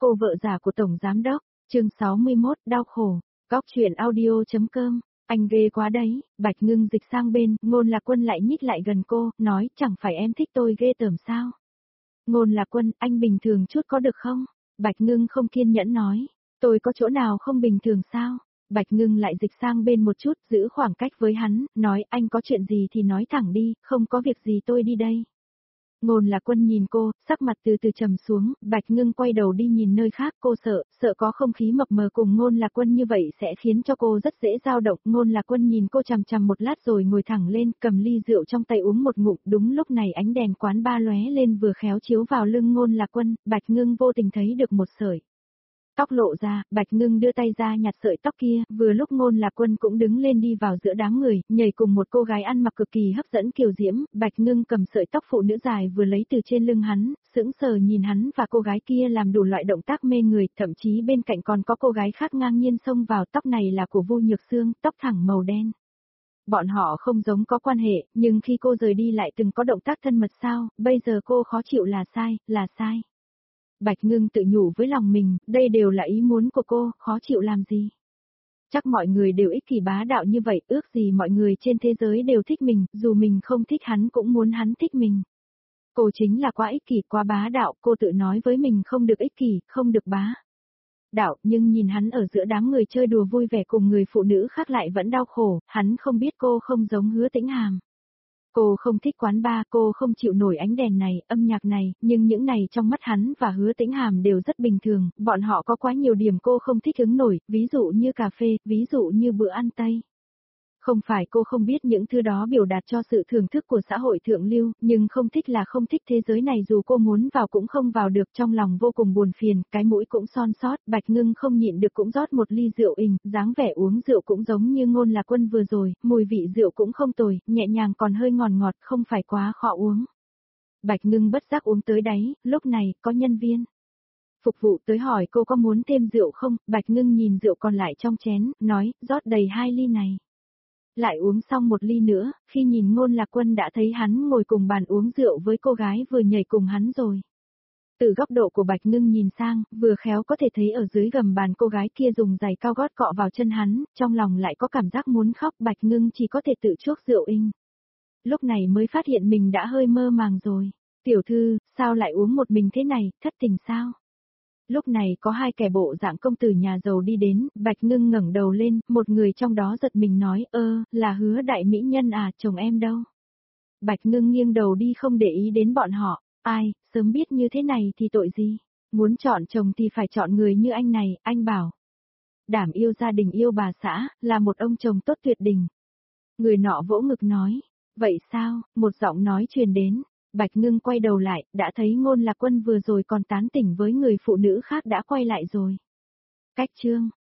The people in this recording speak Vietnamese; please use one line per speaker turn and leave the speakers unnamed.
cô vợ già của Tổng Giám Đốc, chương 61, đau khổ, Cóc truyện audio.com, anh ghê quá đấy, Bạch Ngưng dịch sang bên, Ngôn Lạc Quân lại nhích lại gần cô, nói chẳng phải em thích tôi ghê tởm sao. Ngôn Lạc Quân, anh bình thường chút có được không? Bạch Ngưng không kiên nhẫn nói, tôi có chỗ nào không bình thường sao? Bạch Ngưng lại dịch sang bên một chút, giữ khoảng cách với hắn, nói anh có chuyện gì thì nói thẳng đi, không có việc gì tôi đi đây. Ngôn Lạc Quân nhìn cô, sắc mặt từ từ trầm xuống, Bạch Ngưng quay đầu đi nhìn nơi khác, cô sợ có không khí mập mờ cùng Ngôn Lạc Quân như vậy sẽ khiến cho cô rất dễ dao động. Ngôn Lạc Quân nhìn cô chằm chằm một lát rồi ngồi thẳng lên, cầm ly rượu trong tay uống một ngụm, đúng lúc này ánh đèn quán ba lóe lên vừa khéo chiếu vào lưng Ngôn Lạc Quân, Bạch Ngưng vô tình thấy được một sợi tóc lộ ra, Bạch Ngưng đưa tay ra nhặt sợi tóc kia, vừa lúc Ngôn Lạc Quân cũng đứng lên đi vào giữa đám người, nhảy cùng một cô gái ăn mặc cực kỳ hấp dẫn kiều diễm, Bạch Ngưng cầm sợi tóc phụ nữ dài vừa lấy từ trên lưng hắn, sững sờ nhìn hắn và cô gái kia làm đủ loại động tác mê người, thậm chí bên cạnh còn có cô gái khác ngang nhiên xông vào, tóc này là của Vu Nhược Sương, tóc thẳng màu đen. Bọn họ không giống có quan hệ, nhưng khi cô rời đi lại từng có động tác thân mật sao, bây giờ cô khó chịu là sai. Bạch Ngưng tự nhủ với lòng mình, đây đều là ý muốn của cô, khó chịu làm gì. Chắc mọi người đều ích kỷ bá đạo như vậy, ước gì mọi người trên thế giới đều thích mình, dù mình không thích hắn cũng muốn hắn thích mình. Cô chính là quá ích kỷ, quá bá đạo, cô tự nói với mình không được ích kỷ, không được bá đạo, nhưng nhìn hắn ở giữa đám người chơi đùa vui vẻ cùng người phụ nữ khác lại vẫn đau khổ, hắn không biết cô không giống Hứa Tĩnh Hàm. Cô không thích quán bar, cô không chịu nổi ánh đèn này, âm nhạc này, nhưng những này trong mắt hắn và Hứa Tĩnh Hàm đều rất bình thường, bọn họ có quá nhiều điểm cô không thích ứng nổi, ví dụ như cà phê, ví dụ như bữa ăn Tây. Không phải cô không biết những thứ đó biểu đạt cho sự thưởng thức của xã hội thượng lưu, nhưng không thích là không thích thế giới này dù cô muốn vào cũng không vào được trong lòng vô cùng buồn phiền, cái mũi cũng son sót, Bạch Ngưng không nhịn được cũng rót một ly rượu ình, dáng vẻ uống rượu cũng giống như Ngôn Lạc Quân vừa rồi, mùi vị rượu cũng không tồi, nhẹ nhàng còn hơi ngọt ngọt không phải quá khó uống. Bạch Ngưng bất giác uống tới đáy, lúc này có nhân viên phục vụ tới hỏi cô có muốn thêm rượu không, Bạch Ngưng nhìn rượu còn lại trong chén, nói, rót đầy 2 ly này. Lại uống xong một ly nữa, khi nhìn Ngôn Lạc Quân đã thấy hắn ngồi cùng bàn uống rượu với cô gái vừa nhảy cùng hắn rồi. Từ góc độ của Bạch Ngưng nhìn sang, vừa khéo có thể thấy ở dưới gầm bàn cô gái kia dùng giày cao gót cọ vào chân hắn, trong lòng lại có cảm giác muốn khóc, Bạch Ngưng chỉ có thể tự chuốc rượu inh. Lúc này mới phát hiện mình đã hơi mơ màng rồi. Tiểu thư, sao lại uống một mình thế này, thất tình sao? Lúc này có 2 kẻ bộ dạng công tử nhà giàu đi đến, Bạch Ngưng ngẩng đầu lên, một người trong đó giật mình nói, là Hứa đại mỹ nhân à, chồng em đâu? Bạch Ngưng nghiêng đầu đi không để ý đến bọn họ, ai, sớm biết như thế này thì tội gì? Muốn chọn chồng thì phải chọn người như anh này, anh bảo. Đảm yêu gia đình yêu bà xã, là một ông chồng tốt tuyệt đình. Người nọ vỗ ngực nói, vậy sao, một giọng nói truyền đến. Bạch Ngưng quay đầu lại, đã thấy Ngôn Lạc Quân vừa rồi còn tán tỉnh với người phụ nữ khác đã quay lại rồi. Cách chương